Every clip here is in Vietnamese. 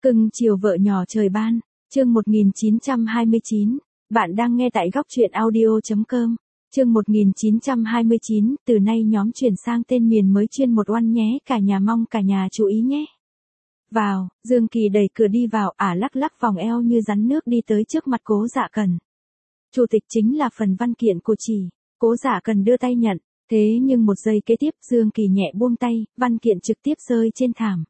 Cưng chiều vợ nhỏ trời ban, chương 1929, bạn đang nghe tại góc truyện audio.com, chương 1929, từ nay nhóm chuyển sang tên miền mới chuyên một oan nhé, cả nhà mong cả nhà chú ý nhé. Vào, Dương Kỳ đẩy cửa đi vào, lắc lắc vòng eo như rắn nước đi tới trước mặt Cố Dạ Cần. Chủ tịch chính là phần văn kiện của chị, Cố Dạ Cần đưa tay nhận, thế nhưng một giây kế tiếp Dương Kỳ nhẹ buông tay, văn kiện trực tiếp rơi trên thảm.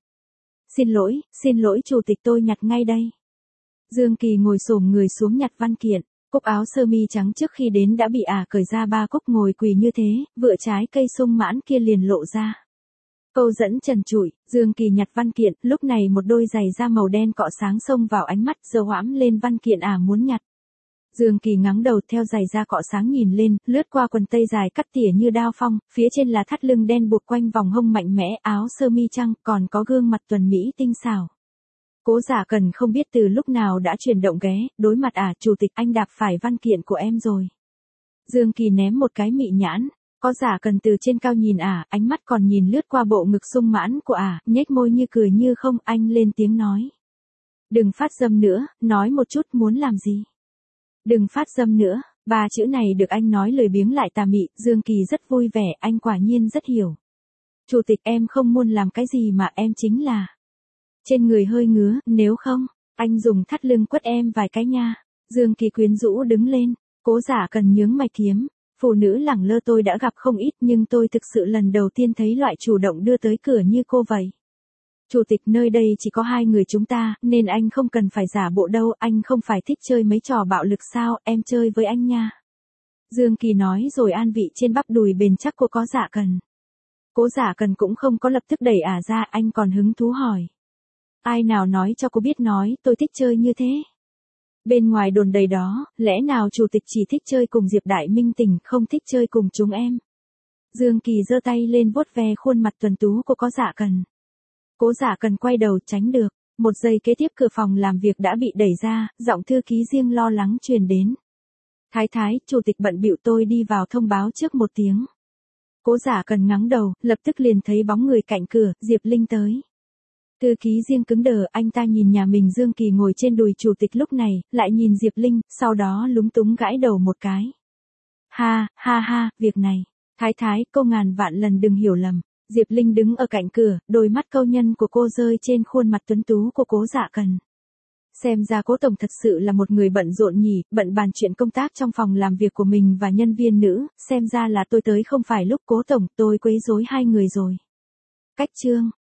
Xin lỗi chủ tịch, tôi nhặt ngay đây. Dương Kỳ ngồi xổm người xuống nhặt văn kiện, cúc áo sơ mi trắng trước khi đến đã bị cởi ra, ba cúc ngồi quỳ như thế, vựa trái cây sung mãn kia liền lộ ra. Câu dẫn trần trụi, Dương Kỳ nhặt văn kiện, lúc này một đôi giày da màu đen cọ sáng xông vào ánh mắt, giơ hõm lên văn kiện muốn nhặt. Dương Kỳ ngắng đầu theo giày da cọ sáng nhìn lên, lướt qua quần tây dài cắt tỉa như đao phong, phía trên là thắt lưng đen buộc quanh vòng hông mạnh mẽ, áo sơ mi trắng, còn có gương mặt tuần mỹ tinh xảo. Cố Dạ Cần không biết từ lúc nào đã chuyển động ghé, đối mặt chủ tịch, anh đạp phải văn kiện của em rồi. Dương Kỳ ném một cái mị nhãn, có Dạ Cần từ trên cao nhìn ánh mắt còn nhìn lướt qua bộ ngực sung mãn của nhếch môi như cười như không, anh lên tiếng nói. Đừng phát dâm nữa, nói một chút muốn làm gì. Đừng phát dâm nữa, ba chữ này được anh nói lười biếng lại tà mị, Dương Kỳ rất vui vẻ, anh quả nhiên rất hiểu. Chủ tịch, em không muốn làm cái gì mà em chính là. Trên người hơi ngứa, nếu không, anh dùng thắt lưng quất em vài cái nha. Dương Kỳ quyến rũ đứng lên, Cố Dạ Cần nhướng mày kiếm. Phụ nữ lẳng lơ tôi đã gặp không ít, nhưng tôi thực sự lần đầu tiên thấy loại chủ động đưa tới cửa như cô vậy. Chủ tịch, nơi đây chỉ có hai người chúng ta, nên anh không cần phải giả bộ đâu, anh không phải thích chơi mấy trò bạo lực sao, em chơi với anh nha. Dương Kỳ nói rồi an vị trên bắp đùi bền chắc của Cố Dạ Cần. Cố Dạ Cần cũng không có lập tức đẩy ra, anh còn hứng thú hỏi. Ai nào nói cho cô biết nói, tôi thích chơi như thế. Bên ngoài đồn đầy đó, lẽ nào chủ tịch chỉ thích chơi cùng Diệp Đại Minh Tình, không thích chơi cùng chúng em. Dương Kỳ giơ tay lên vuốt ve khuôn mặt tuấn tú của Cố Dạ Cần. Cố Dạ Cần quay đầu tránh được, một giây kế tiếp cửa phòng làm việc đã bị đẩy ra, giọng thư ký riêng lo lắng truyền đến. Thái, chủ tịch bận bịu, tôi đi vào thông báo trước một tiếng. Cố Dạ Cần ngắng đầu, lập tức liền thấy bóng người cạnh cửa, Diệp Linh tới. Thư ký riêng cứng đờ, anh ta nhìn nhà mình Dương Kỳ ngồi trên đùi chủ tịch lúc này, lại nhìn Diệp Linh, sau đó lúng túng gãi đầu một cái. Ha, việc này. Thái, cô ngàn vạn lần đừng hiểu lầm. Diệp Linh đứng ở cạnh cửa, đôi mắt câu nhân của cô rơi trên khuôn mặt tuấn tú của Cố Dạ Cần. Xem ra Cố tổng thật sự là một người bận rộn nhỉ, bận bàn chuyện công tác trong phòng làm việc của mình và nhân viên nữ, xem ra là tôi tới không phải lúc Cố tổng, tôi quấy rối hai người rồi. Cách chương.